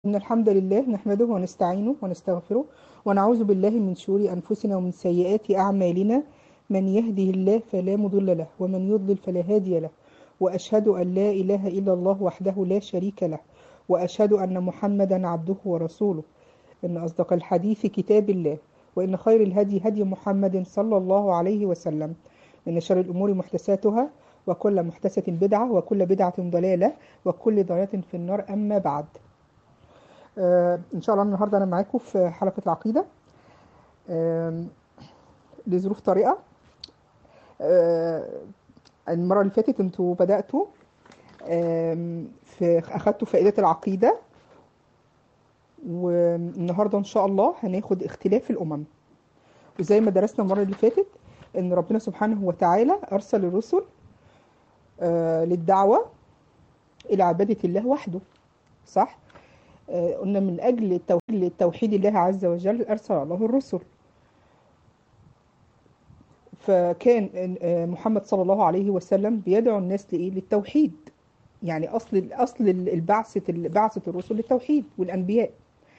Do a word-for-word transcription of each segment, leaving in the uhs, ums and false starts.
إن الحمد لله نحمده ونستعينه ونستغفره ونعوذ بالله من شرور أنفسنا ومن سيئات أعمالنا. من يهده الله فلا مضل له ومن يضلل فلا هادي له، وأشهد أن لا إله إلا الله وحده لا شريك له، وأشهد أن محمدا عبده ورسوله. إن أصدق الحديث كتاب الله، وإن خير الهدي هدي محمد صلى الله عليه وسلم. إن شر الأمور محدثاتها، وكل محدثة بدعة، وكل بدعة ضلالة، وكل ضلالة في النار. أما بعد، آه إن شاء الله النهاردة أنا معاكم في حلقة العقيدة. آه لظروف طارئة. آه المرة اللي فاتت انتوا بدأتوا آه في أخدتوا فائدة العقيدة، والنهاردة إن شاء الله هناخد اختلاف الأمم. وزي ما درسنا المرة اللي فاتت إن ربنا سبحانه وتعالى أرسل الرسل آه للدعوة إلى عبادة الله وحده، صح؟ آه قلنا من أجل التوحيد, التوحيد الله عز وجل أرسل الله الرسل. فكان محمد صلى الله عليه وسلم بيدعو الناس لإيه؟ للتوحيد. يعني أصل أصل البعثة بعثة الرسل للتوحيد والأنبياء.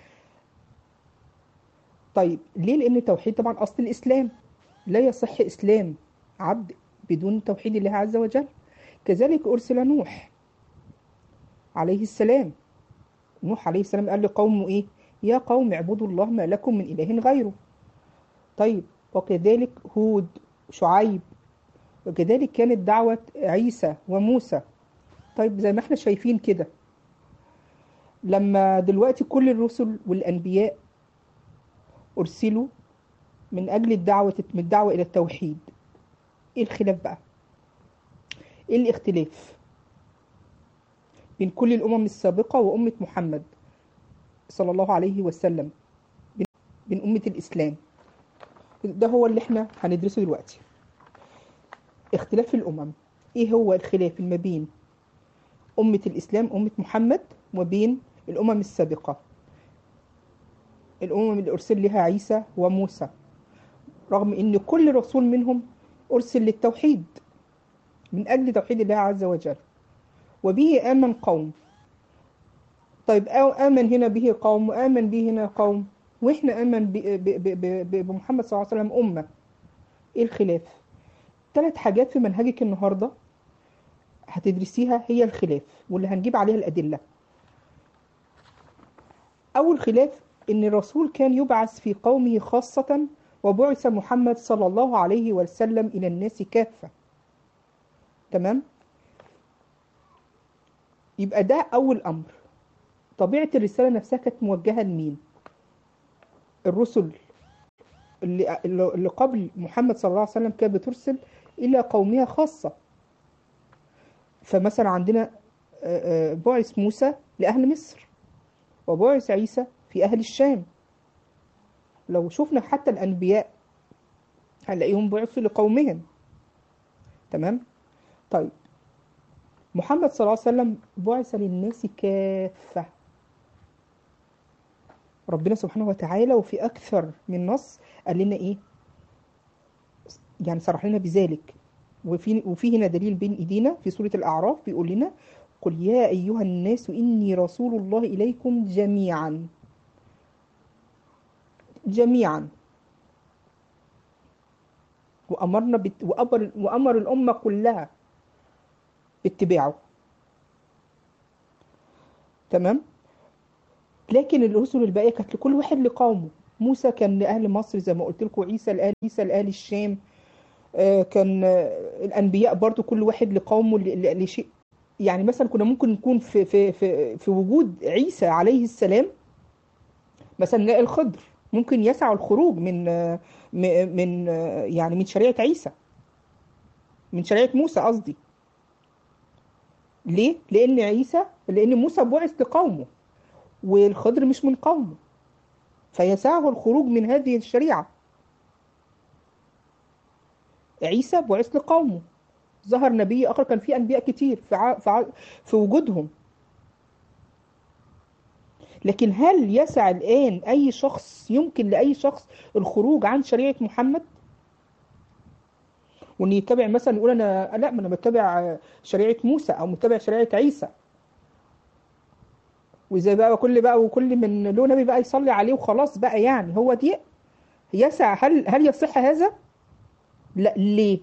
طيب ليه؟ لأن التوحيد طبعا أصل الإسلام، لا يصح إسلام عبد بدون توحيد الله عز وجل. كذلك أرسل نوح عليه السلام. نوح عليه السلام قال لقومه إيه؟ يا قوم اعبدوا الله ما لكم من إله غيره. طيب وكذلك هود، شعيب، وكذلك كانت دعوة عيسى وموسى. طيب زي ما احنا شايفين كده، لما دلوقتي كل الرسل والأنبياء أرسلوا من أجل الدعوة من الدعوة إلى التوحيد، إيه الخلاف بقى؟ إيه الاختلاف بين كل الأمم السابقة وأمة محمد صلى الله عليه وسلم، بين أمة الإسلام؟ ده هو اللي احنا هندرسه دلوقتي. اختلاف الأمم، إيه هو الخلاف ما بين أمة الإسلام أمة محمد وبين الأمم السابقة، الأمم اللي أرسل لها عيسى وموسى، رغم أن كل رسول منهم أرسل للتوحيد من أجل توحيد الله عز وجل، وبه آمن قوم. طيب آمن هنا به قوم وآمن به هنا قوم، وإحنا آمن بمحمد صلى الله عليه وسلم أمة. إيه الخلاف؟ ثلاث حاجات في منهجك النهاردة هتدرسيها هي الخلاف، واللي هنجيب عليها الأدلة. أول خلاف إن الرسول كان يبعث في قومه خاصة، وبعث محمد صلى الله عليه وسلم إلى الناس كافة. تمام؟ يبقى ده أول أمر. طبيعة الرسالة نفسها كانت موجهة لمين؟ الرسل اللي, اللي قبل محمد صلى الله عليه وسلم كانت بترسل إلى قومها خاصة. فمثلا عندنا بعث موسى لأهل مصر، وبعث عيسى في أهل الشام. لو شفنا حتى الأنبياء هنلاقيهم بعثوا لقومهم. تمام؟ طيب محمد صلى الله عليه وسلم بعث للناس كافة. ربنا سبحانه وتعالى وفي أكثر من نص قال لنا إيه؟ يعني صرح لنا بذلك. وفي, وفي هنا دليل بين إيدينا في سورة الأعراف بيقول لنا: قل يا أيها الناس إني رسول الله إليكم جميعا. جميعا. وأمرنا بت... وأمر... وأمر الأمة كلها باتباعه. تمام؟ لكن الرسل الباقية كانت لكل واحد لقومه. موسى كان لأهل مصر زي ما قلت لكم، عيسى لأهل عيسى لأهل الشام. آه كان آه الأنبياء برضو كل واحد لقومه لشيء. يعني مثلا كنا ممكن نكون في في في في وجود عيسى عليه السلام، مثلا نلاقي الخضر ممكن يسع الخروج من آه من آه يعني من شريعة عيسى، من شريعة موسى قصدي. ليه؟ لأن عيسى لأن موسى بعث لقومه، والخضر مش من قومه، فيسعه الخروج من هذه الشريعة. عيسى بعث لقومه، ظهر نبي آخر، كان في أنبياء كتير في, ع... في, ع... في وجودهم. لكن هل يسع الآن أي شخص، يمكن لأي شخص الخروج عن شريعة محمد؟ وإن يتبع مثلا يقول أنا لا، ما أنا بتبع شريعة موسى أو متبع شريعة عيسى. وزي بقى كل بقى وكل من له نبي بقى يصلي عليه وخلاص بقى، يعني هو دي يسع؟ هل هل يصح هذا؟ لا. ليه؟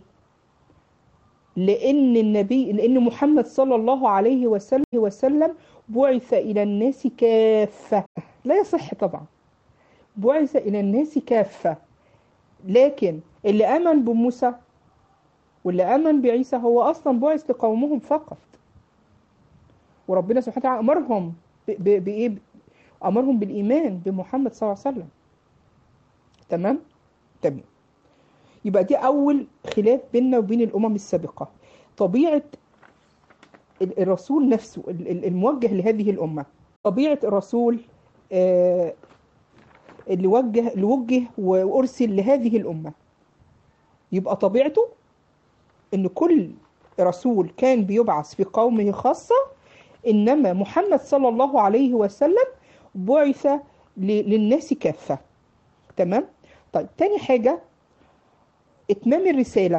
لأن النبي لأن محمد صلى الله عليه وسلم وسلم بعث إلى الناس كافة. لا يصح طبعا. بعث إلى الناس كافة. لكن اللي آمن بموسى واللي آمن بعيسى هو أصلا بعث لقومهم فقط. وربنا سبحانه وتعالى أمرهم بإيه؟ أمرهم بالإيمان بمحمد صلى الله عليه وسلم. تمام؟ تمام. يبقى دي أول خلاف بيننا وبين الأمم السابقة، طبيعة الرسول نفسه الموجه لهذه الأمة. طبيعة الرسول اللي وجه اللي وجه وأرسل لهذه الأمة، يبقى طبيعته إن كل رسول كان بيبعث في قومه خاصة، إنما محمد صلى الله عليه وسلم بعث للناس كافة. تمام؟ طيب، تاني حاجة إتمام الرسالة.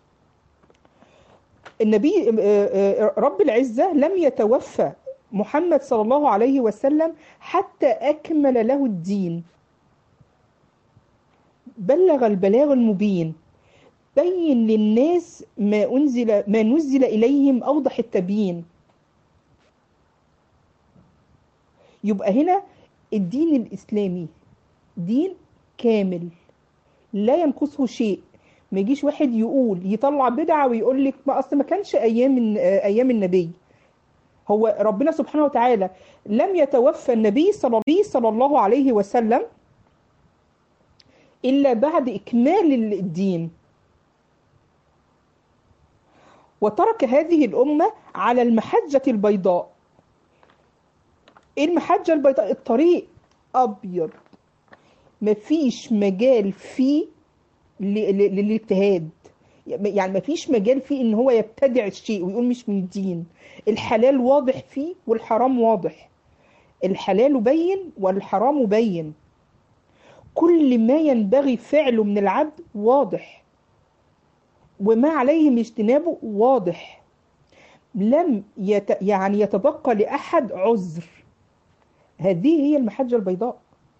النبي رب العزة لم يتوفى محمد صلى الله عليه وسلم حتى أكمل له الدين. بلغ البلاغ المبين، بين للناس ما أنزل ما نزل إليهم أوضح التبيين. يبقى هنا الدين الإسلامي دين كامل لا ينقصه شيء. ما يجيش واحد يقول يطلع بدعة ويقول لك ما أصل ما كانش أيام أيام النبي. هو ربنا سبحانه وتعالى لم يتوفى النبي صلى الله عليه وسلم إلا بعد إكمال الدين، وترك هذه الأمة على المحجة البيضاء. إيه المحجة البيضاء؟ الطريق أبيض، مفيش مجال فيه للاجتهاد، يعني مفيش مجال فيه إن هو يبتدع الشيء ويقول مش من الدين. الحلال واضح فيه والحرام واضح، الحلال بين والحرام بين، كل ما ينبغي فعله من العبد واضح، وما عليه من اجتنابه واضح. لم يت... يعني يتبقى لأحد عذر. هذه هي المحجة البيضاء.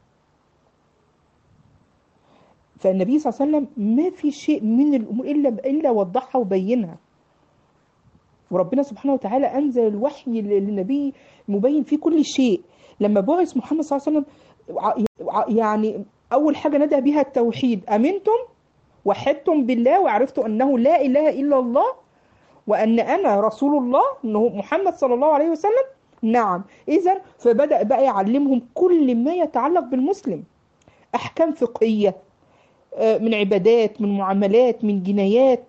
فالنبي صلى الله عليه وسلم ما في شيء من الأمور إلا إلا وضحها وبينها. وربنا سبحانه وتعالى أنزل الوحي للنبي مبين فيه كل شيء. لما بعث محمد صلى الله عليه وسلم، يعني أول حاجة ندى بها التوحيد. أمنتم وحدتم بالله وعرفتوا أنه لا إله إلا الله وأن أنا رسول الله، أنه محمد صلى الله عليه وسلم. نعم. إذن فبدأ بقى يعلمهم كل ما يتعلق بالمسلم، أحكام فقهية، من عبادات، من معاملات، من جنايات،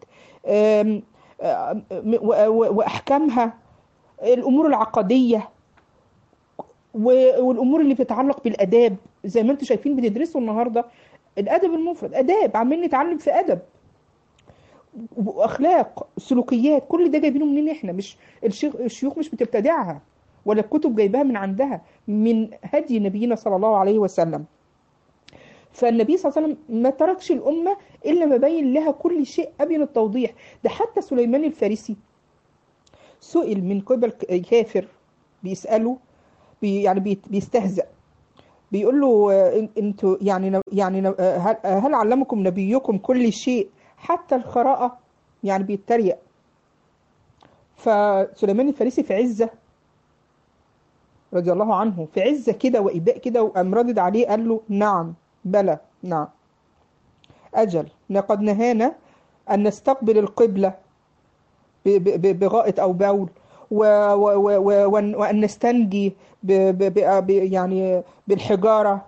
وأحكامها، الأمور العقدية، والأمور اللي بتتعلق بالأداب. زي ما انتم شايفين بتدرسوا النهاردة الأدب المفرد، أداب، عمالين نتعلم في أدب وأخلاق، سلوكيات، كل ده جايبينه منين احنا؟ مش الشيوخ مش بتبتدعها ولا الكتب جايبها من عندها، من هدي نبينا صلى الله عليه وسلم. فالنبي صلى الله عليه وسلم ما تركش الأمة إلا ما بين لها كل شيء أبين التوضيح. ده حتى سليمان الفارسي سئل من قبل كافر بيسأله، بي يعني بيستهزأ، بيقول له انتوا يعني يعني هل, هل علمكم نبيكم كل شيء حتى القراءة؟ يعني بيتريق. فسليمان الفارسي في عزة رضي الله عنه، في عزة كده وإباء كده، وقام ردد عليه قال له نعم، بلى، نعم، أجل، لقد نهانا أن نستقبل القبلة بغائط أو بول، وأن نستنجي ب ب يعني بالحجارة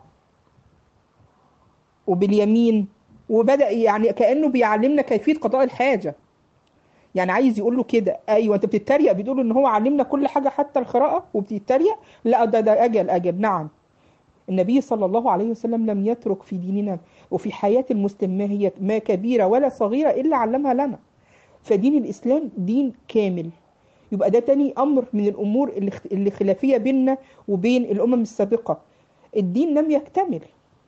وباليمين. وبدأ يعني كأنه بيعلمنا كيفية قضاء الحاجة، يعني عايز يقول له كده. أيوة أنت بتتريق، بتقول إن هو علمنا كل حاجة حتى القراءة وبتتريق؟ لا، ده ده أجل أجل. نعم، النبي صلى الله عليه وسلم لم يترك في ديننا وفي حياة المسلم ما هي ما كبيرة ولا صغيرة إلا علمها لنا. فدين الإسلام دين كامل. يبقى ده تاني أمر من الأمور اللي خلافية بيننا وبين الأمم السابقة. الدين لم يكتمل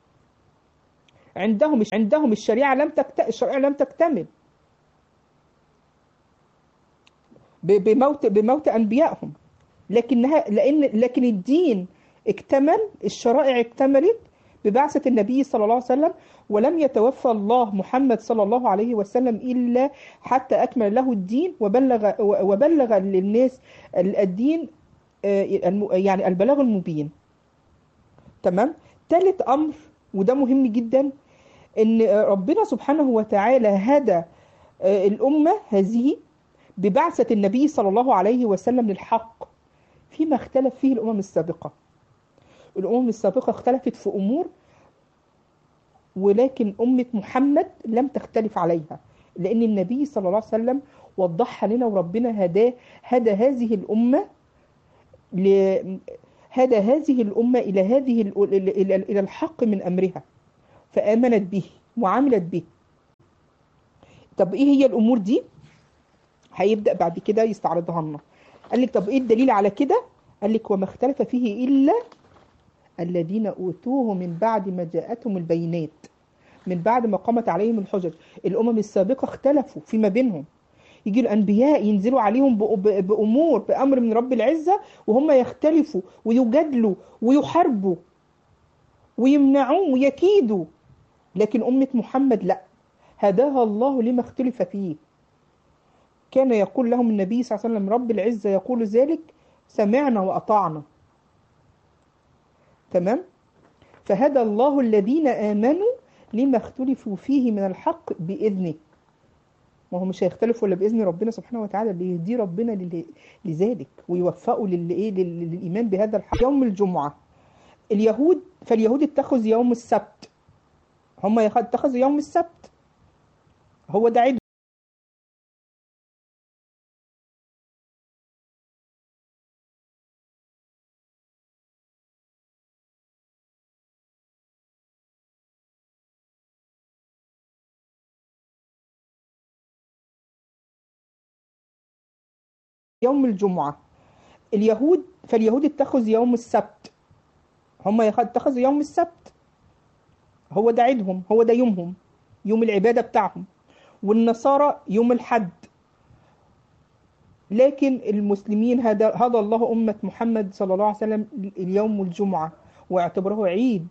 عندهم، عندهم الشريعة لم تكتمل، الشريعة لم تكتمل بموت بموت أنبيائهم. لكنها لان لكن الدين اكتمل، الشرائع اكتملت ببعثة النبي صلى الله عليه وسلم، ولم يتوفى الله محمد صلى الله عليه وسلم إلا حتى أكمل له الدين وبلغ وبلغ للناس الدين، يعني البلاغ المبين. تمام. ثالث أمر وده مهم جدا، إن ربنا سبحانه وتعالى هدى الأمة هذه ببعثة النبي صلى الله عليه وسلم للحق فيما اختلف فيه الأمم السابقة. الأمم السابقة اختلفت في أمور، ولكن أمة محمد لم تختلف عليها، لأن النبي صلى الله عليه وسلم وضحها لنا، وربنا هداه هدى هذه الأمة ل... هدى هذه الأمة إلى هذه ال... إلى إلى الحق من أمرها، فآمنت به وعملت به. طب إيه هي الأمور دي؟ هيبدأ بعد كده يستعرضها لنا. قال لك طب إيه الدليل على كده؟ قال لك وما اختلف فيه إلا الذين أوتوه من بعد ما جاءتهم البينات، من بعد ما قامت عليهم الحجج. الأمم السابقة اختلفوا فيما بينهم، يجي الأنبياء ينزلوا عليهم بأمور بأمر من رب العزة، وهم يختلفوا ويجادلوا ويحاربوا ويمنعوا ويكيدوا. لكن أمة محمد لا، هداها الله لما اختلف فيه. كان يقول لهم النبي صلى الله عليه وسلم رب العزة يقول ذلك سمعنا وأطعنا. تمام. فهدى الله الذين آمنوا لما اختلفوا فيه من الحق بإذنه. ما هو مش هيختلفوا الا باذن ربنا سبحانه وتعالى، اللي يهدي ربنا لذلك ويوفقوا للايه للايمان بهذا الحق. يوم الجمعه اليهود فاليهود اتخذوا يوم السبت، هم اتخذوا يوم السبت هو ده عيد يوم الجمعه. اليهود فاليهود اتخذوا يوم السبت، هم اتخذوا يوم السبت هو ده عيدهم، هو ده يومهم، يوم العباده بتاعهم. والنصارى يوم الحد. لكن المسلمين هدى هدى الله أمة محمد صلى الله عليه وسلم اليوم الجمعة، واعتبره عيد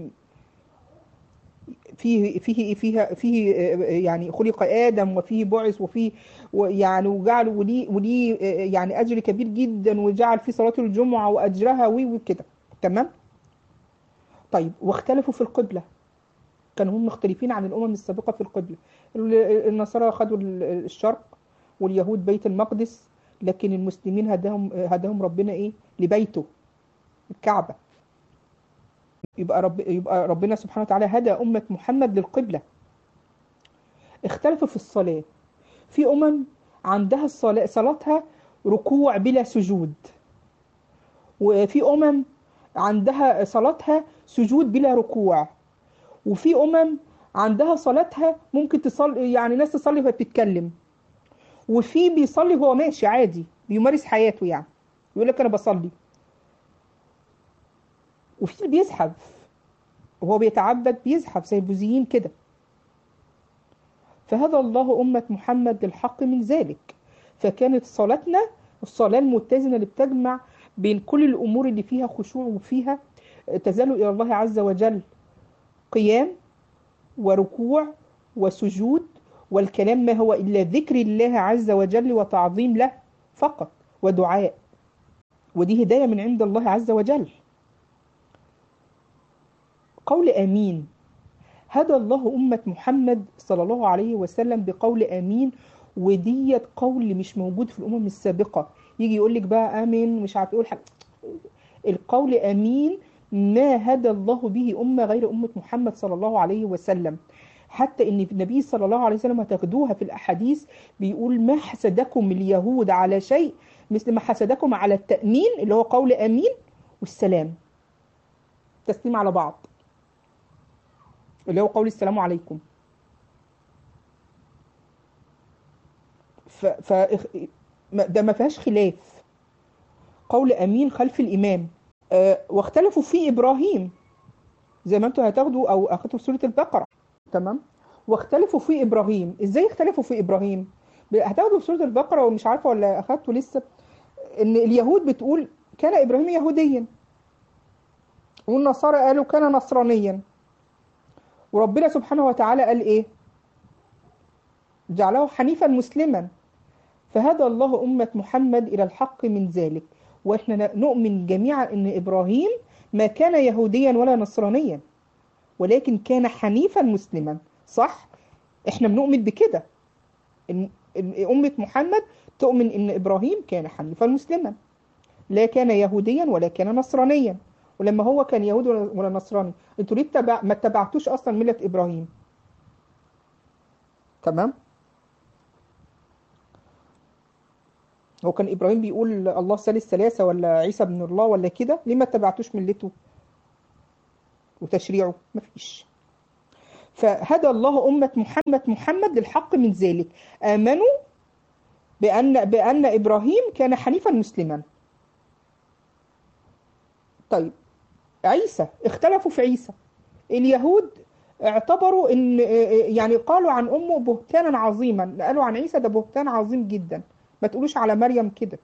فيه فيه فيها فيه يعني خلق آدم، وفيه بعث، وفيه يعني وجعل وليه وليه يعني أجر كبير جدا، وجعل فيه صلاة الجمعة وأجرها وكده. تمام. طيب واختلفوا في القبلة، كانوا هم مختلفين عن الأمم السابقة في القبلة. النصارى خدوا الشرق، واليهود بيت المقدس، لكن المسلمين هداهم هداهم ربنا ايه لبيته الكعبة. يبقى رب يبقى ربنا سبحانه وتعالى هدى أمة محمد للقبلة. اختلفوا في الصلاة، في أمم عندها الصلاة صلاتها ركوع بلا سجود، وفي أمم عندها صلاتها سجود بلا ركوع، وفي أمم عندها صلاتها ممكن تصلي يعني ناس تصلي وهي بتتكلم، وفي بيصلي وهو ماشي عادي بيمارس حياته، يعني يقول لك انا بصلي. وفي اللي بيزحف وهو بيتعبد، بيزحف زي البوذيين كده. فهدى الله أمة محمد للحق من ذلك. فكانت صلاتنا الصلاة المتزنة اللي بتجمع بين كل الأمور اللي فيها خشوع وفيها تزال إلى الله عز وجل قيام وركوع وسجود، والكلام ما هو إلا ذكر الله عز وجل وتعظيم له فقط ودعاء، ودي هداية من عند الله عز وجل. قول آمين، هدى الله أمة محمد صلى الله عليه وسلم بقول آمين، وديت قول مش موجود في الأمم السابقة. يجي يقول لك بقى آمين مش عارف يقول حاجة، القول آمين ما هدى الله به أمة غير أمة محمد صلى الله عليه وسلم. حتى ان النبي صلى الله عليه وسلم هتاخدوها في الاحاديث بيقول ما حسدكم اليهود على شيء مثل ما حسدكم على التأمين اللي هو قول امين والسلام، تسليم على بعض اللي هو قول السلام عليكم. ف, ف ده ما فيهاش خلاف، قول امين خلف الامام. أه واختلفوا في ابراهيم زي ما انتوا هتاخدوا او اخدتوا في سورة البقرة. تمام. واختلفوا في ابراهيم. ازاي اختلفوا في ابراهيم؟ هتاخدوا في سورة البقرة ومش عارفة ولا اخدتوا لسه، ان اليهود بتقول كان إبراهيم يهوديا، والنصارى قالوا كان نصرانيا. وربنا سبحانه وتعالى قال إيه؟ جعله حنيفا مسلما، فهدى الله أمة محمد إلى الحق من ذلك. وإحنا نؤمن جميعا أن إبراهيم ما كان يهوديا ولا نصرانيا، ولكن كان حنيفا مسلما. صح؟ إحنا بنؤمن بكده. إن أمة محمد تؤمن أن إبراهيم كان حنيفا مسلما، لا كان يهوديا ولا كان نصرانيا. ولما هو كان يهودي ولا نصراني، انتوا ليه تبع... ما اتبعتوش أصلا ملة إبراهيم؟ تمام؟ هو كان إبراهيم بيقول الله ثالث ثلاثة ولا عيسى ابن الله ولا كده؟ ليه ما اتبعتوش ملته وتشريعه؟ مفيش. فهدى الله أمة محمد محمد للحق من ذلك، آمنوا بأن بأن إبراهيم كان حنيفا مسلما. طيب عيسى، اختلفوا في عيسى. اليهود اعتبروا ان يعني قالوا عن امه بهتانا عظيما، قالوا عن عيسى ده بهتان عظيم جدا، ما تقولوش على مريم كده،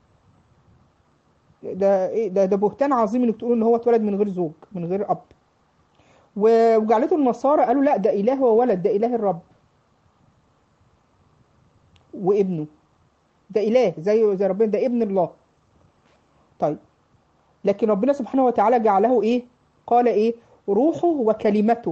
ده ده ده بهتان عظيم انك تقولوا ان هو اتولد من غير زوج من غير اب. وجعلته النصارى قالوا لا ده اله وولد، ده اله الرب وابنه، ده اله زي زي ربنا، ده ابن الله. طيب لكن ربنا سبحانه وتعالى جعله ايه؟ قال ايه؟ روحه وكلمته.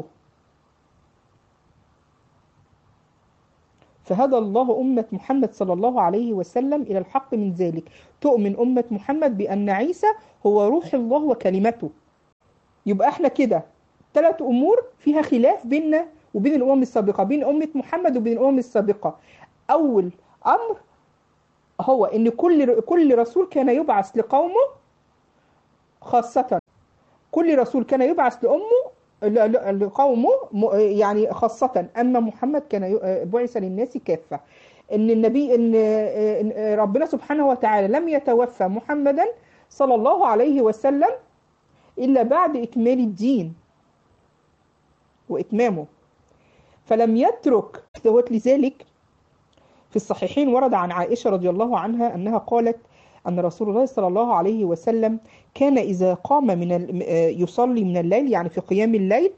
فهدى الله أمة محمد صلى الله عليه وسلم إلى الحق من ذلك. تؤمن أمة محمد بأن عيسى هو روح الله وكلمته. يبقى احنا كده ثلاث أمور فيها خلاف بيننا وبين الأمم السابقة، بين أمة محمد وبين الأمم السابقة. أول أمر هو إن كل كل رسول كان يبعث لقومه خاصة، كل رسول كان يبعث لأمه لقومه يعني خاصة، أما محمد كان بعث للناس كافة. إن النبي إن ربنا سبحانه وتعالى لم يتوفى محمدا صلى الله عليه وسلم إلا بعد إكمال الدين وإتمامه، فلم يترك دوت. لذلك في الصحيحين ورد عن عائشة رضي الله عنها أنها قالت أن رسول الله صلى الله عليه وسلم كان إذا قام من يصلي من الليل، يعني في قيام الليل،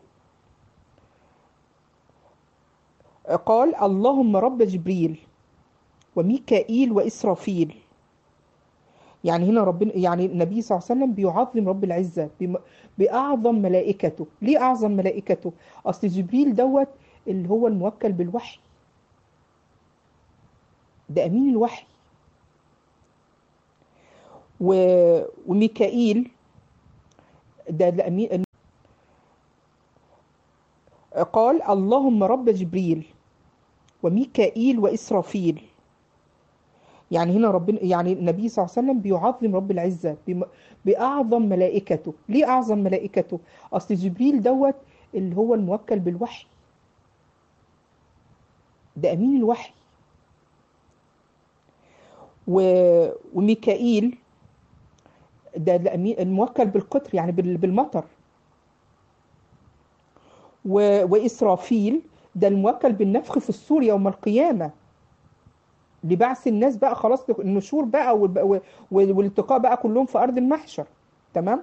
قال اللهم رب جبريل وميكائيل وإسرافيل. يعني هنا ربنا، يعني النبي صلى الله عليه وسلم بيعظم رب العزة بأعظم ملائكته. ليه أعظم ملائكته؟ أصل جبريل دوت اللي هو الموكل بالوحي، ده أمين الوحي. و... وميكائيل ده الأمين. قال اللهم رب جبريل وميكائيل وإسرافيل. يعني هنا ربنا، يعني النبي صلى الله عليه وسلم بيعظم رب العزة بأعظم ملائكته. ليه أعظم ملائكته؟ أصل جبريل دوت اللي هو الموكل بالوحي، ده أمين الوحي. و... وميكائيل ده الأمين الموكل بالقطر، يعني بالمطر. و... وإسرافيل ده الموكل بالنفخ في الصور يوم القيامة، لبعث الناس بقى خلاص، النشور بقى وال... والالتقاء بقى كلهم في أرض المحشر. تمام.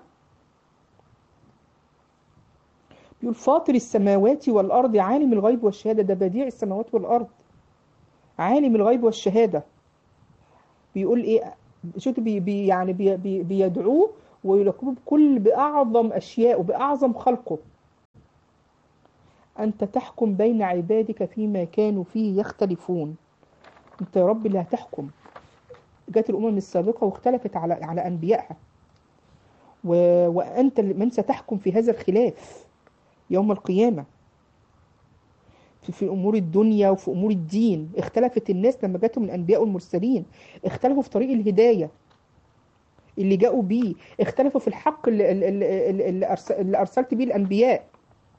بيقول فاطر السماوات والأرض عالم الغيب والشهادة، ده بديع السماوات والأرض، عالم الغيب والشهادة. بيقول إيه؟ شوف بي... بي يعني بي... بي... بيدعوه ويلقبه بكل بأعظم أشياء وبأعظم خلقه. أنت تحكم بين عبادك فيما كانوا فيه يختلفون. أنت يا رب اللي هتحكم. جات الأمم السابقة واختلفت على على أنبيائها، و... وأنت من ستحكم في هذا الخلاف يوم القيامة. في, في أمور الدنيا وفي أمور الدين اختلفت الناس لما جاتهم الأنبياء والمرسلين، اختلفوا في طريق الهداية اللي جاءوا بيه، اختلفوا في الحق اللي, اللي, اللي, اللي, أرسل اللي أرسلت بيه الأنبياء.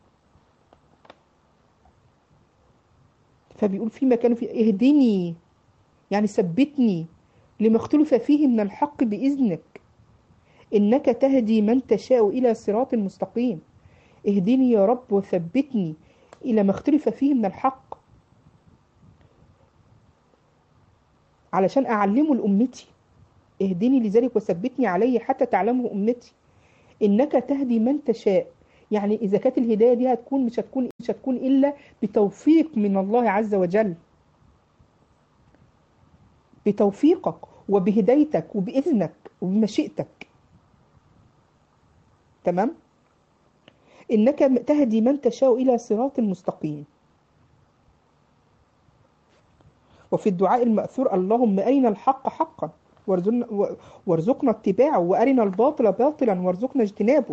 فبيقول فيما كانوا فيه اهدني، يعني ثبتني لما اختلف فيه من الحق بإذنك، إنك تهدي من تشاء إلى صراط مستقيم. اهدني يا رب وثبتني إلى ما اختلف فيه من الحق، علشان أعلمه لأمتي. اهدني لذلك وثبتني عليه حتى تعلمه أمتي إنك تهدي من تشاء. يعني إذا كانت الهداية دي هتكون مش هتكون مش هتكون إلا بتوفيق من الله عز وجل، بتوفيقك وبهدايتك وبإذنك وبمشيئتك. تمام؟ إنك تهدي من تشاء إلى صراط مستقيم. وفي الدعاء المأثور اللهم أرنا الحق حقا وارزقنا وارزقنا اتباعه وأرنا الباطل باطلا وارزقنا اجتنابه.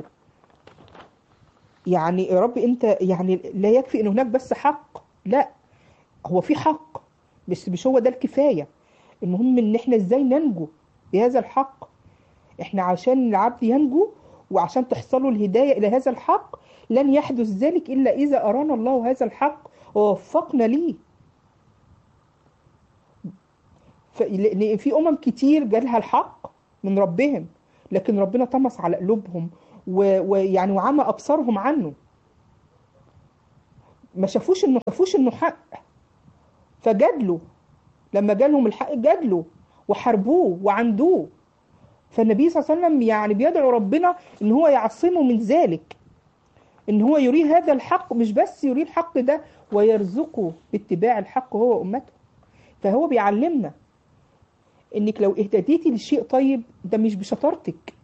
يعني يا رب أنت يعني لا يكفي إن هناك بس حق، لا، هو في حق بس مش هو ده الكفاية. المهم إن إحنا إزاي ننجو بهذا الحق. إحنا عشان العبد ينجو وعشان تحصله الهداية إلى هذا الحق لن يحدث ذلك إلا إذا أرانا الله هذا الحق ووفقنا ليه. لأن في أمم كتير جالها الحق من ربهم لكن ربنا طمس على قلوبهم ويعني وعمى أبصارهم عنه، ما شافوش إنه شافوش إنه حق، فجادلوا. لما جالهم الحق جادلوا وحاربوه وعندوه. فالنبي صلى الله عليه وسلم يعني بيدعو ربنا إن هو يعصمه من ذلك، إن هو يريه هذا الحق، مش بس يريه الحق ده ويرزقه باتباع الحق هو وأمته. فهو بيعلمنا إنك لو اهتديتي لشيء طيب ده مش بشطارتك،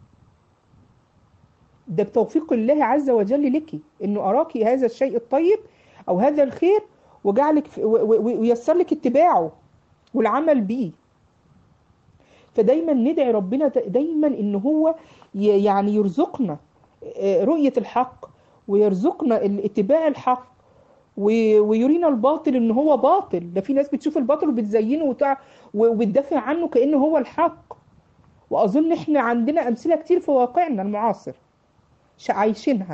ده بتوفيق الله عز وجل لك، إنه أراك هذا الشيء الطيب أو هذا الخير وجعلك ويسر لك اتباعه والعمل به. فدايما ندعي ربنا دايما إن هو يعني يرزقنا رؤية الحق ويرزقنا اتباع الحق ويرينا الباطل إن هو باطل. ده في ناس بتشوف الباطل وبتزينه وتع... وبتدافع عنه كأنه هو الحق. وأظن إحنا عندنا أمثلة كتير في واقعنا المعاصر عايشينها.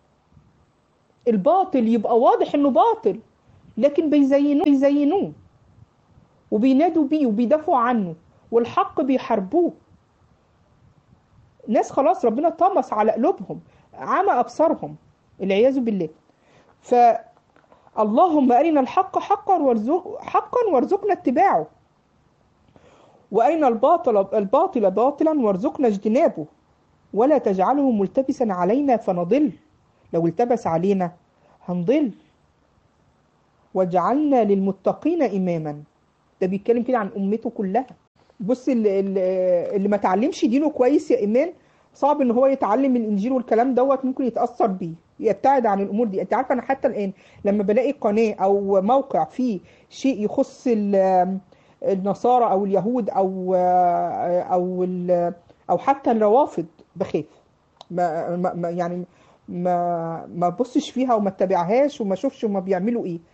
الباطل يبقى واضح إنه باطل لكن بيزينوه بيزينوه وبينادوا بيه وبيدافعوا عنه، والحق بيحاربوه. ناس خلاص ربنا طمس على قلوبهم، عمى أبصارهم، العياذ بالله. فاللهم أرنا الحق حقا وارزق حقا وارزقنا اتباعه وأرنا الباطل الباطل باطلا وارزقنا اجتنابه ولا تجعله ملتبسا علينا فنضل. لو التبس علينا هنضل. واجعلنا للمتقين إماما. ده بيتكلم كده عن أمته كلها. بص اللي, اللي ما تعلمش دينه كويس يا إيمان صعب ان هو يتعلم الانجيل والكلام دوت، ممكن يتأثر بيه، يبتعد عن الامور دي. انت عارفه انا حتى الان لما بلاقي قناه او موقع فيه شيء يخص النصارى او اليهود او او او حتى الروافض بخاف، ما ما يعني ما ما بصش فيها وما اتبعهاش وما اشوفش هما بيعملوا ايه.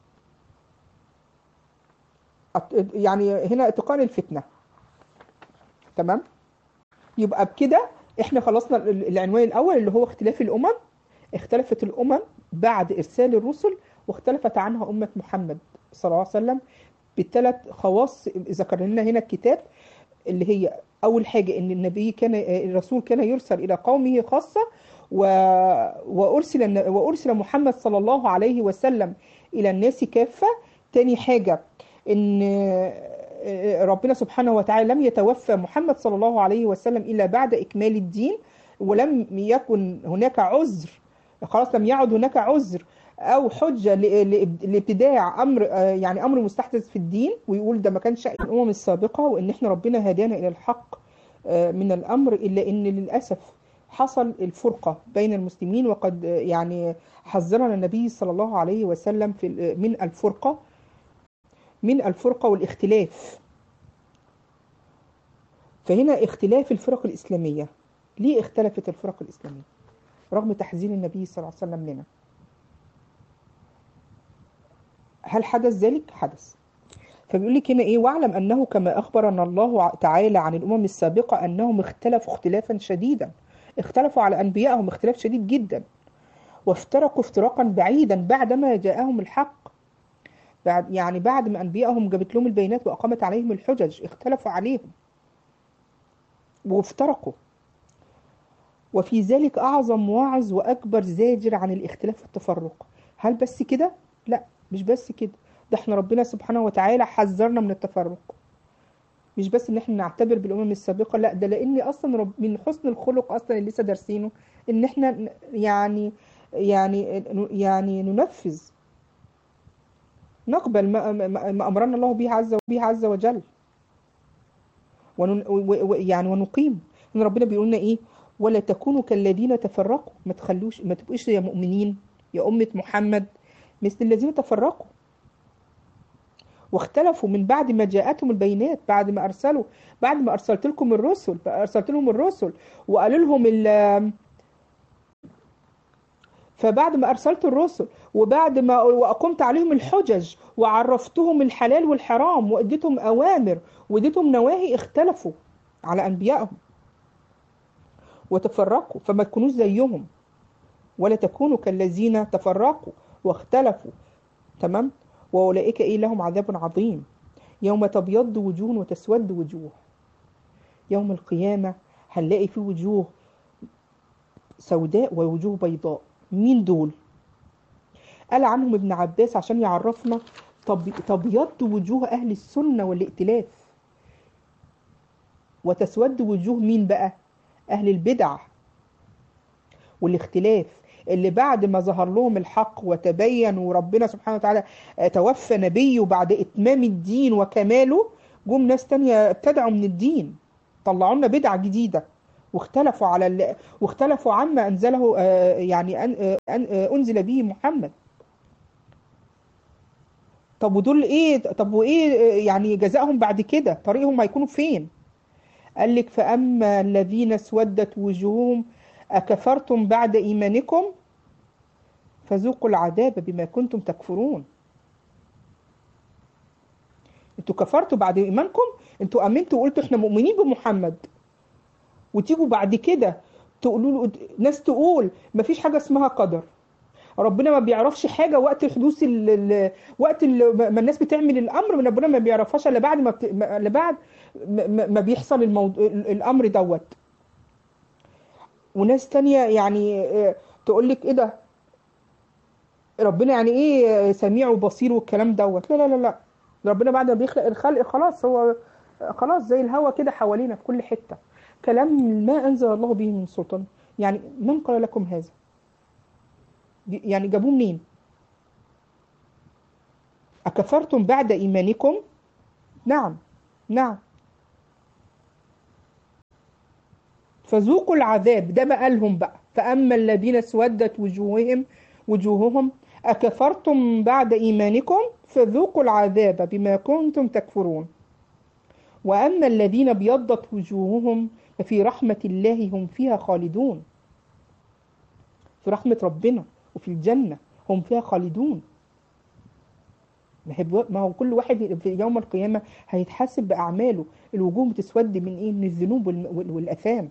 يعني هنا اتقان الفتنه. تمام. يبقى بكده احنا خلصنا العنوان الاول اللي هو اختلاف الامم. اختلفت الامم بعد ارسال الرسل واختلفت عنها امه محمد صلى الله عليه وسلم بالثلاث خواص ذكر لنا هنا الكتاب، اللي هي اول حاجه ان النبي كان الرسول كان يرسل الى قومه خاصه و... وارسل وارسل محمد صلى الله عليه وسلم الى الناس كافه. تاني حاجه ان ربنا سبحانه وتعالى لم يتوفى محمد صلى الله عليه وسلم إلا بعد إكمال الدين، ولم يكن هناك عذر، خلاص لم يعد هناك عذر أو حجة لابتداع أمر يعني أمر مستحدث في الدين ويقول ده ما كانش الأمم السابقة، وإن إحنا ربنا هدانا إلى الحق من الأمر. إلا إن للأسف حصل الفرقة بين المسلمين، وقد يعني حذرنا النبي صلى الله عليه وسلم في من الفرقة من الفرقة والاختلاف. فهنا اختلاف الفرق الإسلامية. ليه اختلفت الفرق الإسلامية رغم تحذير النبي صلى الله عليه وسلم لنا؟ هل حدث ذلك؟ حدث. فبيقول لك هنا ايه: واعلم انه كما اخبرنا الله تعالى عن الامم السابقة انهم اختلفوا اختلافا شديدا، اختلفوا على انبيائهم اختلاف شديد جدا، وافترقوا افتراقا بعيدا بعدما جاءهم الحق. بعد يعني بعد ما انبيائهم جابت لهم البينات واقامت عليهم الحجج اختلفوا عليهم وافترقوا. وفي ذلك اعظم واعظ واكبر زاجر عن الاختلاف والتفرق. هل بس كده؟ لا، مش بس كده، ده احنا ربنا سبحانه وتعالى حذرنا من التفرق. مش بس ان احنا نعتبر بالامم السابقه، لا ده لان اصلا رب من حسن الخلق اصلا اللي لسه دارسينه ان احنا ن- يعني يعني يعني ننفذ، نقبل ما, ما ما امرنا الله به عز به عز وجل، ون و- و- يعني ونقيم. ان ربنا بيقول لنا ايه؟ ولا تكونوا كالذين تفرقوا، ما تخلوش ما تبقوش يا مؤمنين يا امه محمد مثل الذين تفرقوا واختلفوا من بعد ما جاءتهم البينات، بعد ما ارسلوا بعد ما ارسلت لكم الرسل ارسلت لهم الرسل وقالوا لهم ال- فبعد ما ارسلت الرسل وبعد ما واقمت عليهم الحجج وعرفتهم الحلال والحرام واديتهم اوامر واديتهم نواهي، اختلفوا على انبيائهم وتفرقوا. فما تكونوش زيهم، ولا تكونوا كالذين تفرقوا واختلفوا. تمام. واولئك ايه لهم عذاب عظيم يوم تبيض وجوه وتسود وجوه. يوم القيامة هنلاقي في وجوه سوداء ووجوه بيضاء. مين دول؟ قال عنهم ابن عباس عشان يعرفنا طب تبيض وجوه أهل السنة والائتلاف، وتسود وجوه مين بقى؟ أهل البدع والاختلاف، اللي بعد ما ظهر لهم الحق وتبين وربنا سبحانه وتعالى توفى نبيه بعد إتمام الدين وكماله، جم ناس تانية ابتدعوا من الدين، طلعوا لنا بدعة جديدة واختلفوا على ال... واختلفوا عما أنزله آه، يعني أن... آه، أن... آه، أنزل به محمد. طب ودول إيه؟ طب وإيه آه، يعني جزائهم بعد كده؟ طريقهم هيكونوا فين؟ قال لك فأما الذين اسودت وجوههم أكفرتم بعد إيمانكم فذوقوا العذاب بما كنتم تكفرون. انتوا كفرتوا بعد ايمانكم، انتوا امنتوا وقلتوا احنا مؤمنين بمحمد، وتيجوا بعد كده تقولوا له ناس تقول ما فيش حاجه اسمها قدر، ربنا ما بيعرفش حاجه وقت حدوث ال... ال... وقت ال... ما الناس بتعمل الامر من ربنا ما بيعرفهاش الا بعد ما بت... الا بعد ما ما بيحصل الموضوع الامر دوت. وناس تانية يعني اه، تقول لك ايه ده، ربنا يعني ايه سميع وبصير والكلام دوت. لا لا لا لا، ربنا بعد ما بيخلق الخلق خلاص هو خلاص زي الهوا كده حوالينا في كل حتة. كلام ما أنزل الله به من سلطان. يعني من قال لكم هذا؟ يعني جابوه منين؟ أكفرتم بعد إيمانكم؟ نعم نعم. فذوقوا العذاب ده بقى لهم بقى. فأما الذين اسودت وجوههم وجوههم أكفرتم بعد إيمانكم فذوقوا العذاب بما كنتم تكفرون. وأما الذين ابيضت وجوههم ففي رحمة الله هم فيها خالدون. في رحمة ربنا وفي الجنة هم فيها خالدون. ما هي- ما هو كل واحد في يوم القيامة هيتحاسب بأعماله. الوجوه بتسود من إيه؟ من الذنوب والم- وال- والآثام،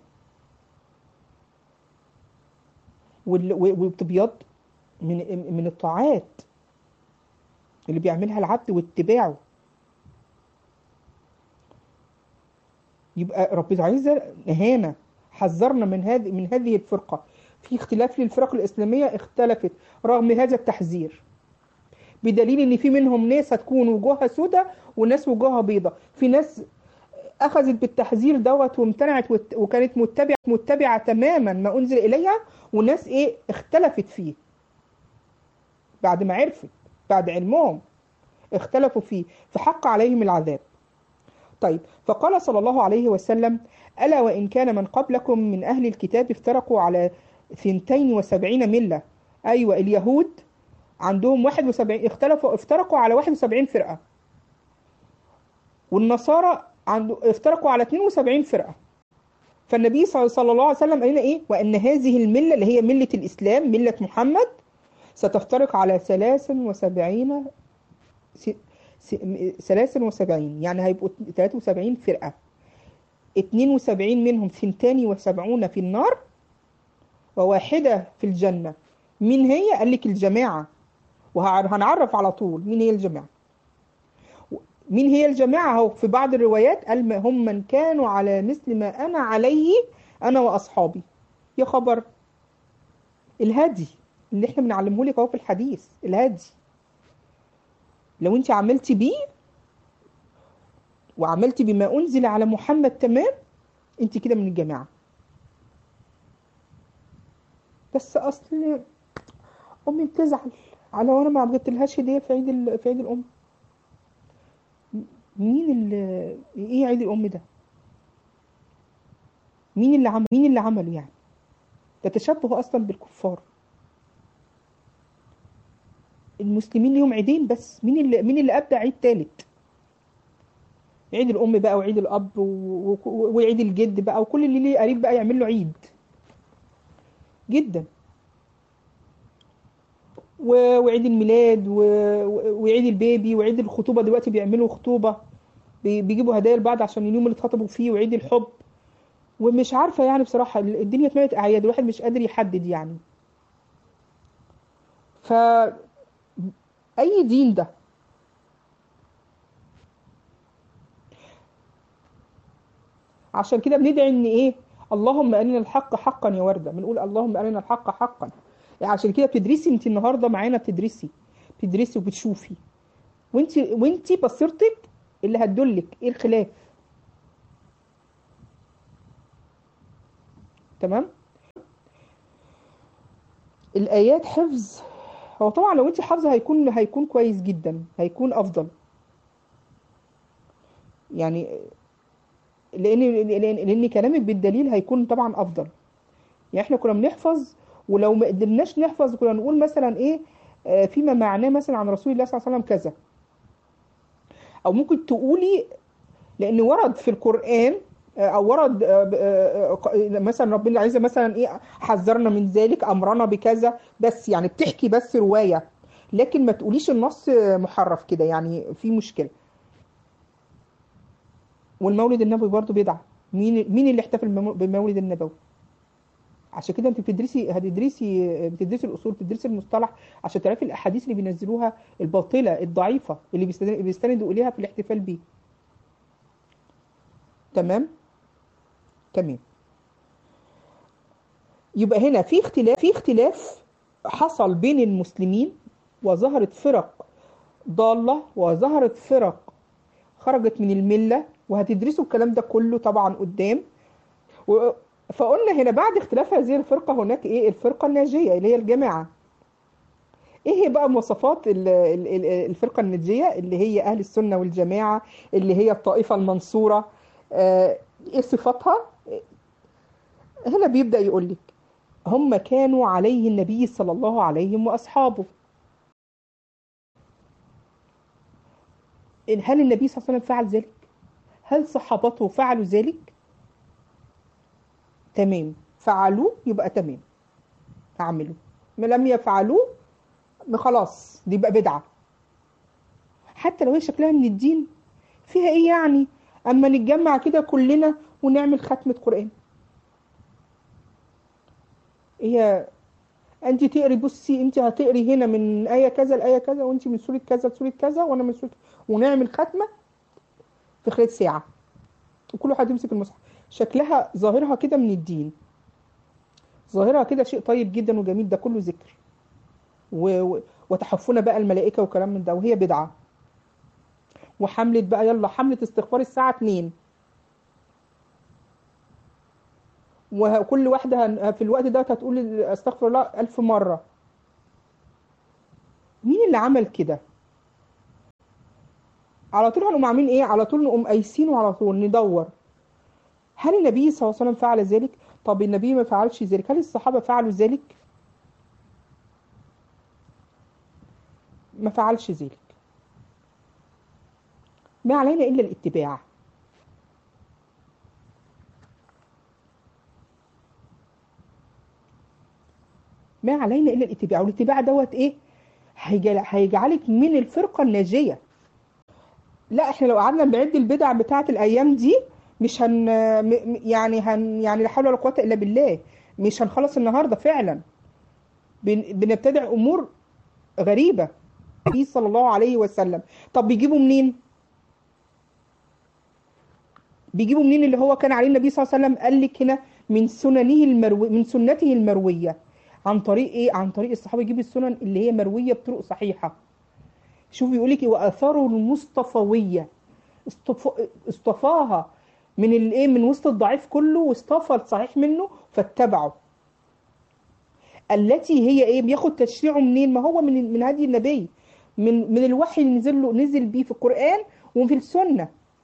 وال- و- وبتبيض من من الطاعات اللي بيعملها العبد واتباعه. يبقى رب العزة نهانا، حذرنا من هذه من هذه الفرقة. في اختلاف للفرق الإسلامية اختلفت رغم هذا التحذير، بدليل ان في منهم ناس هتكون وجوهها سودة وناس وجوهها بيضة. في ناس اخذت بالتحذير دوت وامتنعت وت- وكانت متبعة متبعة تماما ما انزل اليها، وناس ايه اختلفت فيه بعد ما عرفت، بعد علمهم اختلفوا فيه فحق عليهم العذاب. طيب فقال صلى الله عليه وسلم ألا وإن كان من قبلكم من أهل الكتاب افترقوا على ثنتين وسبعين ملة. أيوة اليهود عندهم واحد وسبعين، اختلفوا افترقوا على واحد وسبعين فرقة، والنصارى عنده افترقوا على اثنين وسبعين فرقة. فالنبي صلى صلى الله عليه وسلم قال لنا ايه؟ وان هذه الملة اللي هي ملة الاسلام ملة محمد ستفترق على ثلاث وسبعين س- س- ثلاث وسبعين، يعني هيبقوا ثلاث وسبعين فرقة، اثنين وسبعين منهم ثنتان وسبعون في النار وواحدة في الجنة. مين هي؟ قال لك الجماعة، وهنعرف على طول مين هي الجماعة. مين هي الجماعة؟ اهو في بعض الروايات قال ما هم من كانوا على مثل ما أنا عليه أنا وأصحابي. يا خبر، الهدي اللي احنا بنعلمه لك اهو في الحديث، الهدي لو انت عملتي بيه وعملتي بما انزل على محمد تمام، انت كده من الجماعه. بس اصل امي بتزعل على وانا ما جبتلهاش هديه في عيد ال... في عيد الام. مين ال... ايه عيد الام ده؟ مين اللي عمل مين اللي عمله يعني؟ ده تشبه اصلا بالكفار. المسلمين ليهم عيدين بس، مين اللي مين اللي ابدع عيد تالت؟ عيد الام بقى وعيد الاب و... و... وعيد الجد بقى، وكل اللي ليه قريب بقى يعمل له عيد جدا. و... وعيد الميلاد و... وعيد البيبي وعيد الخطوبه، دلوقتي بيعملوا خطوبه، بي... بيجيبوا هدايا لبعض عشان اليوم اللي اتخطبوا فيه، وعيد الحب. ومش عارفه يعني بصراحه الدنيا اتملت اعياد، الواحد مش قادر يحدد يعني. ف اي دين ده؟ عشان كده بندعي ان ايه؟ اللهم ارنا الحق حقا يا ورده، بنقول اللهم ارنا الحق حقا. يعني عشان كده بتدرسي انت النهارده معانا، بتدرسي بتدرسي وبتشوفي، وانت وانت بصيرتك اللي هتدلك ايه الخلاف. تمام. الايات حفظ، هو طبعا لو انت حافظه هيكون هيكون كويس جدا، هيكون افضل يعني. لان لان لان كلامك بالدليل هيكون طبعا افضل. يعني احنا كنا بنحفظ، ولو ما قدرناش نحفظ كنا نقول مثلا ايه، آه، فيما معناه مثلا عن رسول الله صلى الله عليه وسلم كذا. او ممكن تقولي، لان ورد في القرآن، آه، او ورد آه، آه، آه، مثلا ربنا عايزه مثلا ايه، حذرنا من ذلك، امرنا بكذا، بس يعني بتحكي بس رواية، لكن ما تقوليش النص محرف كده، يعني في مشكلة. والمولد النبوي برضو بدعة. مين مين اللي احتفل بمو- بالمولد النبوي؟ عشان كده انت بتدرسي هتدرسي بتدرسي الاصول، بتدرسي المصطلح، عشان تعرفي الاحاديث اللي بينزلوها الباطله الضعيفه اللي بيستند- بيستندوا اليها في الاحتفال بيه. تمام. تمام. يبقى هنا في اختلاف في اختلاف حصل بين المسلمين، وظهرت فرق ضاله، وظهرت فرق خرجت من المله، وهتدرسوا الكلام ده كله طبعا قدام. و... فقلنا هنا بعد اختلاف هذه الفرقه هناك ايه؟ الفرقه الناجيه اللي هي الجماعه. ايه هي بقى مواصفات ال- ال- ال- الفرقة الناجية اللي هي اهل السنة والجماعة، اللي هي الطائفة المنصورة؟ آه، ايه صفاتها؟ هنا بيبدأ يقول لك هم كانوا عليه النبي صلى الله عليه واصحابه. هل النبي صلى الله عليه وسلم فعل ذلك؟ هل صحابته فعلوا ذلك؟ تمام. فعلوه يبقى تمام، هعمله. ما لم يفعلوه خلاص دي بقى بدعة، حتى لو هي شكلها من الدين. فيها ايه يعني اما نتجمع كده كلنا ونعمل ختمة قرآن؟ هي انت تقري، بصي انت هتقري هنا من آية كذا لآية كذا، وانت من سورة كذا لسورة كذا، وانا من سورة، ونعمل ختمة في خلال ساعة، وكل واحد يمسك المصحف. شكلها ظاهرها كده من الدين، ظاهرها كده شيء طيب جدا وجميل، ده كله ذكر و... و... وتحفنا بقى الملائكة وكلام من ده، وهي بدعة. وحملة بقى، يلا حملة استغفار الساعة اتنين، وكل واحدة هن- في الوقت ده هتقول استغفر الله ألف مرة. مين اللي عمل كده؟ على طول هنقوم عاملين ايه؟ على طول نقوم قايسين، وعلى طول ندور هل النبي صلى الله عليه وسلم فعل ذلك؟ طب النبي ما فعلش ذلك، هل الصحابة فعلوا ذلك؟ ما فعلش ذلك. ما علينا إلا الاتباع. ما علينا إلا الاتباع، والاتباع دوت إيه؟ هيجعل- هيجعلك من الفرقة الناجية. لا احنا لو قعدنا نعد البدع بتاعت الأيام دي مش هن م- م- يعني هن يعني لا حول ولا قوة إلا بالله، مش هنخلص النهاردة فعلا. بن- بنبتدع أمور غريبة في صلى الله عليه وسلم. طب بيجيبوا منين؟ بيجيبوا منين اللي هو كان عليه النبي صلى الله عليه وسلم؟ قال لك هنا من سننه المروي من سنته المرويه. عن طريق ايه؟ عن طريق الصحابه يجيب السنن اللي هي مرويه بطرق صحيحه. شوف بيقول لك واثاره المصطفويه. اصطف- اصطفاها من الايه، من وسط الضعيف كله، واصطفى الصحيح منه فاتبعه. التي هي ايه، بياخد تشريعه منين؟ ما هو من من هدي النبي، من من الوحي اللي نزل له، نزل بيه في القرآن وفي السنة.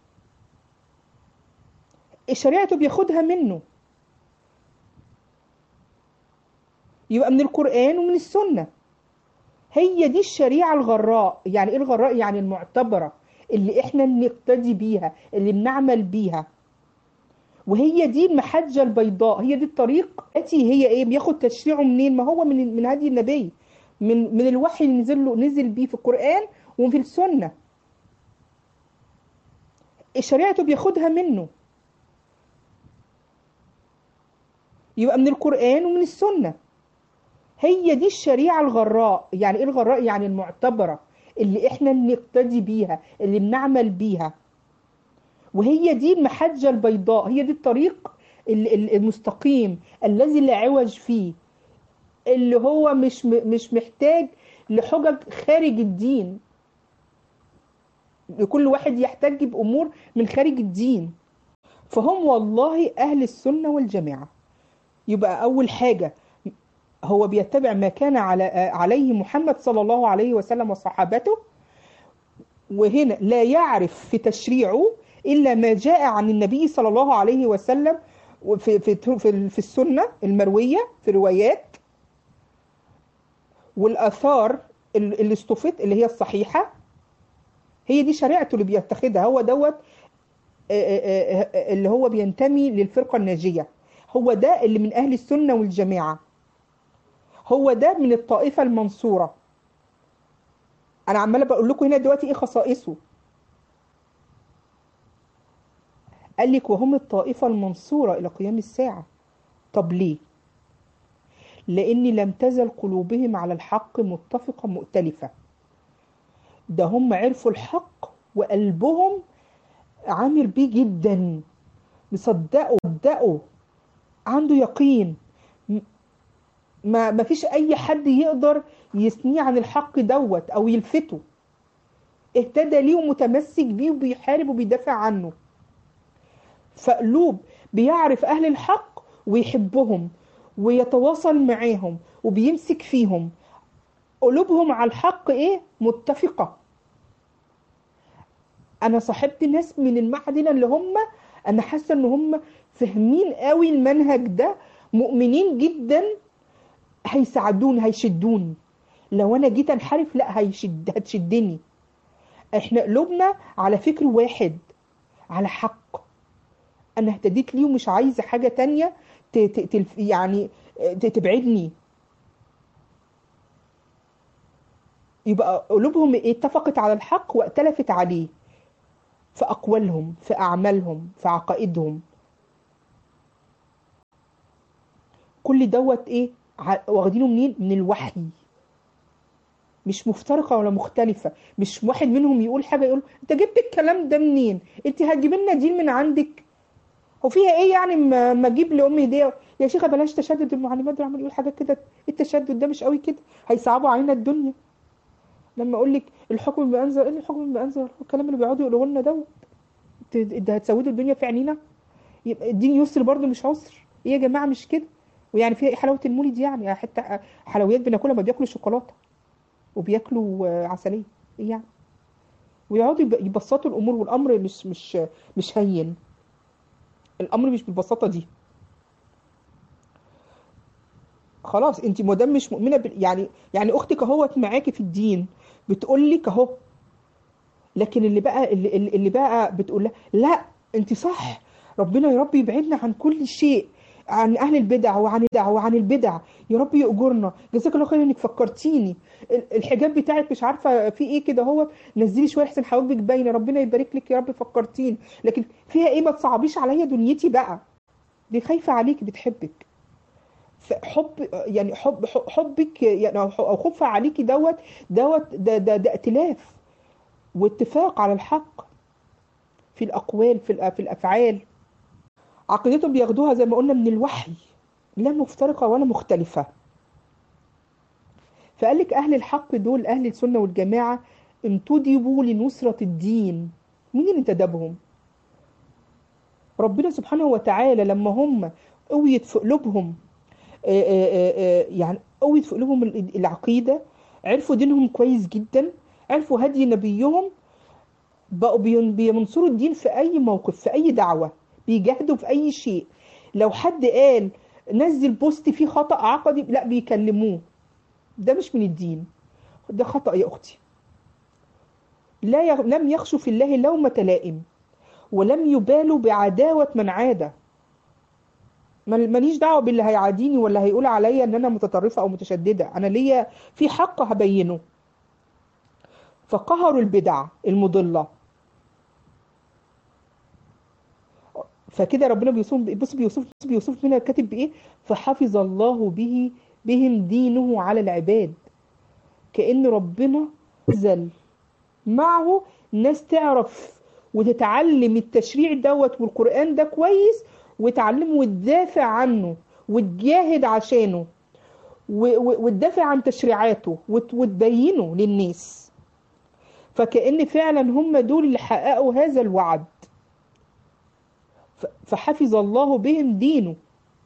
شريعته بياخدها منه، يبقى من القرآن ومن السنة. هي دي الشريعة الغراء. يعني ايه الغراء؟ يعني المعتبرة، اللي احنا بنقتدي بيها، اللي بنعمل بيها. وهي دي المحجة البيضاء، هي دي الطريق التي هي ايه، بياخد تشريعه منين؟ ما هو من من هدي النبي، من من الوحي اللي نزل له، نزل بيه في القرآن وفي السنة. شريعته بياخدها منه، يبقى من القرآن ومن السنة. هي دي الشريعة الغراء. يعني ايه الغراء؟ يعني المعتبرة، اللي احنا بنقتدي بيها، اللي بنعمل بيها. وهي دي المحجة البيضاء، هي دي الطريق ال- ال- المستقيم الذي لا عوج فيه، اللي هو مش م- مش محتاج لحجج خارج الدين، لكل واحد يحتج بأمور من خارج الدين. فهم والله أهل السنة والجماعة. يبقى أول حاجة، هو بيتبع ما كان على عليه محمد صلى الله عليه وسلم وصحابته. وهنا لا يعرف في تشريعه إلا ما جاء عن النبي صلى الله عليه وسلم في في في في السنة المروية، في روايات والآثار اللي استفت، اللي هي الصحيحة. هي دي شريعته اللي بيتخذها هو دوت. آه، آه، آه، اللي هو بينتمي للفرقة الناجية، هو ده اللي من أهل السنة والجماعة، هو ده من الطائفة المنصورة. أنا عمالة بقول لكم هنا دلوقتي إيه خصائصه. قال لك وهم الطائفة المنصورة إلى قيام الساعة. طب ليه؟ لأن لم تزل قلوبهم على الحق متفقة مؤتلفة. ده هم عرفوا الحق وقلبهم عامر بيه جدا، مصدقوا صدقوا، عنده يقين. م- ما ما فيش أي حد يقدر يثنيه عن الحق دوت أو يلفته. اهتدى ليه ومتمسك بيه وبيحارب وبيدافع عنه. فقلوب بيعرف أهل الحق ويحبهم ويتواصل معاهم وبيمسك فيهم. قلوبهم على الحق ايه، متفقة. انا صاحبت ناس من المعدن اللي هم، انا حاسة ان هم فاهمين قوي المنهج ده، مؤمنين جدا، هيساعدوني هيشدوني. لو انا جيت انحرف لا هيشد هتشدني. احنا قلوبنا على فكر واحد، على حق. انا اهتديت ليه ومش عايزة حاجة تانية ت- ت- تلف- يعني ت- تبعدني. يبقى قلوبهم إيه؟ اتفقت على الحق واتلفت عليه، في أقوالهم، في أعمالهم، في عقائدهم. كل دوت إيه، ع- واخدينه منين؟ من الوحي. مش مفترقة ولا مختلفة. مش واحد منهم يقول حاجة يقول أنت جبت الكلام ده منين؟ أنت هتجيب لنا دين من عندك؟ هو فيها إيه يعني ما ما أجيب لأمي هدية؟ يا شيخة بلاش تشدد المعلمات دول، عمال يقول حاجات كده. التشدد ده مش قوي كده، هيصعبوا علينا الدنيا. لما أقول لك الحكم بأنزل، إيه الحكم بأنزل؟ الكلام اللي بيقعدوا يقولوا لنا دوت، ت- ده هتسودوا الدنيا في عينينا. يبقى الدين يسر برضه مش عسر. ايه يا جماعه مش كده؟ ويعني فيها ايه حلاوه المولد؟ يعني حتى حلويات بناكلها، ما بياكلوا شوكولاته وبياكلوا آه، عسليه. ايه يعني؟ ويقعدوا يب- يبسطوا الامور، والامر مش مش مش هين. الامر مش بالبساطه دي. خلاص انت ما دام مش مؤمنه بال... يعني يعني اختك اهوت معاكي في الدين، بتقول لك اهو. لكن اللي بقى اللي, اللي اللي بقى بتقول لها لا انت صح، ربنا يا رب يبعدنا عن كل شيء، عن اهل البدع وعن البدع وعن البدع. يا رب يأجرنا، جزاك الله خير انك فكرتيني. ال- الحجاب بتاعك مش عارفه في ايه كده، هو نزلي شويه احسن حواجبك باينه، ربنا يبارك لك يا رب فكرتيني. لكن فيها ايه؟ ما تصعبيش عليا دنيتي بقى. دي خايفه عليكي، بتحبك. حب يعني حب حب- حبك يعني او أو خوفها عليكي دوت دوت ده ده ده ائتلاف واتفاق على الحق في الأقوال، في الأ- في الأفعال. عقيدتهم بياخدوها زي ما قلنا من الوحي، لا مفترقة ولا مختلفة. فقال لك أهل الحق دول، أهل السنة والجماعة، انتدبوا لنصرة الدين مين اللي انتدبهم؟ ربنا سبحانه وتعالى لما هم قويت في قلوبهم، آه، آه، آه، يعني قويت في قلوبهم العقيدة، عرفوا دينهم كويس جدا، عرفوا هدي نبيهم، بقوا بين- بينصروا الدين في أي موقف، في أي دعوة، بيجاهدوا في أي شيء. لو حد قال نزل بوست فيه خطأ عقدي، لا بيكلموه. ده مش من الدين، ده خطأ يا أختي. لا يغ... لم يخشوا في الله لومة لائم، ولم يبالوا بعداوة من عادة. مال- ماليش دعوة باللي هيعاديني ولا هيقول عليا ان انا متطرفة او متشددة، انا ليا في حق هبينه. فقهروا البدع المضلة. فكده ربنا بيوصف، بص بيوصف بيوصف منها الكاتب بايه؟ فحفظ الله به بهم دينه على العباد. كأن ربنا نزل معه ناس تعرف وتتعلم التشريع دوت والقرآن ده كويس، وتعلمه وتدافع عنه وتجاهد عشانه، و- و- وتدافع عن تشريعاته وت- وتبينه للناس. فكأن فعلا هم دول اللي حققوا هذا الوعد. ف- فحفظ الله بهم دينه.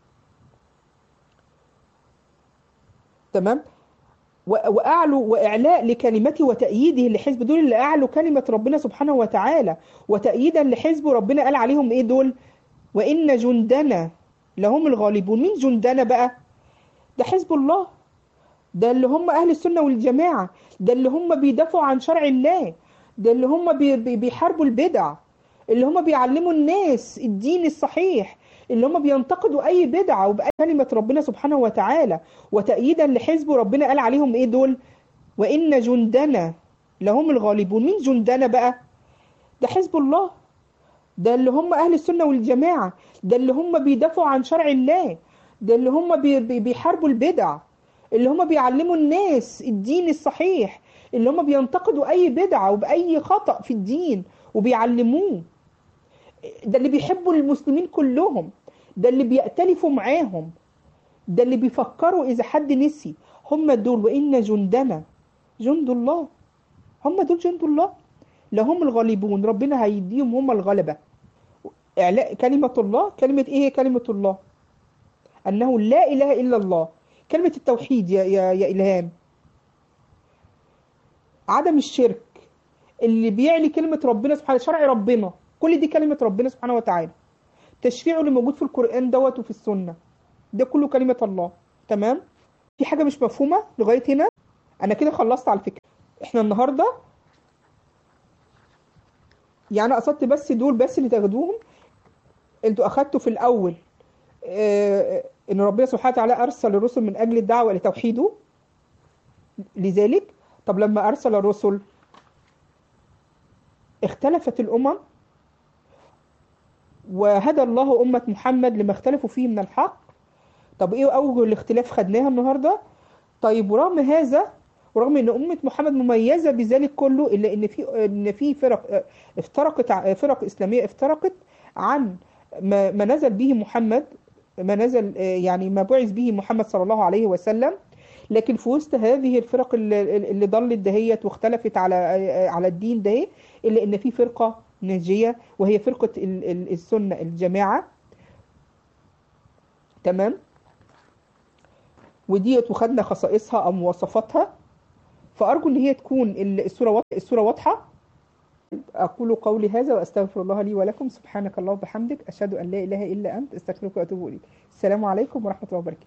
تمام. و- وأعلوا وإعلاء لكلمته وتأييده لحزب، دول اللي أعلوا كلمة ربنا سبحانه وتعالى وتأييدا لحزبه. ربنا قال عليهم إيه دول؟ وإن جندنا لهم الغالبون. مين جندنا بقى؟ ده حزب الله، ده اللي هم أهل السنة والجماعة، ده اللي هم بيدافعوا عن شرع الله، ده اللي هم بي بي بيحاربوا البدع، اللي هم بيعلموا الناس الدين الصحيح، اللي هم بينتقدوا أي بدعة وبأي كلمة ربنا سبحانه وتعالى وتأييدا لحزبه. ربنا قال عليهم إيه دول؟ وإن جندنا لهم الغالبون. مين جندنا بقى؟ ده حزب الله، ده اللي هم أهل السنة والجماعة، ده اللي هم بيدافعوا عن شرع الله، ده اللي هم بي بي بيحاربوا البدع، اللي هم بيعلموا الناس الدين الصحيح، اللي هم بينتقدوا أي بدعة وبأي خطأ في الدين وبيعلموه. ده اللي بيحبوا المسلمين كلهم، ده اللي بيأتلفوا معاهم، ده اللي بيفكروا إذا حد نسي. هم دول. وإن جندنا جند الله. هم دول جند الله، لهم الغالبون. ربنا هيديهم هم الغلبة. إعلاء كلمة الله. كلمة إيه هي كلمة الله؟ أنه لا إله إلا الله. كلمة التوحيد يا, يا, يا إلهام. عدم الشرك. اللي بيعلي كلمة ربنا سبحانه، شرع ربنا، كل دي كلمة ربنا سبحانه وتعالى. تشريعه اللي موجود في القرآن دوت وفي السنة، ده كله كلمة الله. تمام. في حاجة مش مفهومة لغاية هنا؟ أنا كده خلصت على فكرة. إحنا النهاردة يعني قصدت بس دول بس اللي تاخدوهم. انتوا أخدتوا في الأول آه، إن ربنا سبحانه وتعالى أرسل الرسل من أجل الدعوة لتوحيده. لذلك طب لما أرسل الرسل اختلفت الأمم، وهدى الله أمة محمد لما اختلفوا فيه من الحق. طب إيه أوجه الاختلاف؟ خدناها النهاردة. طيب ورغم هذا، ورغم ان امه محمد مميزه بذلك كله، الا ان في ان في فرق اه، افترقت ع- فرق اسلاميه افترقت عن ما ما نزل به محمد، ما نزل اه، يعني ما بعث به محمد صلى الله عليه وسلم. لكن في وسط هذه الفرق اللي, اللي ضلت دهيت واختلفت على اه، على الدين ده، الا ان في فرقه ناجيه وهي فرقه ال- ال- السنه الجماعه. تمام. وديت وخدنا خصائصها او مواصفاتها. فأرجو إن هي تكون الصورة واضحة، الصورة واضحة. أقول قولي هذا وأستغفر الله لي ولكم. سبحانك اللهم وبحمدك، أشهد أن لا إله إلا أنت، أستغفرك وأتوب إليك. السلام عليكم ورحمة الله وبركاته.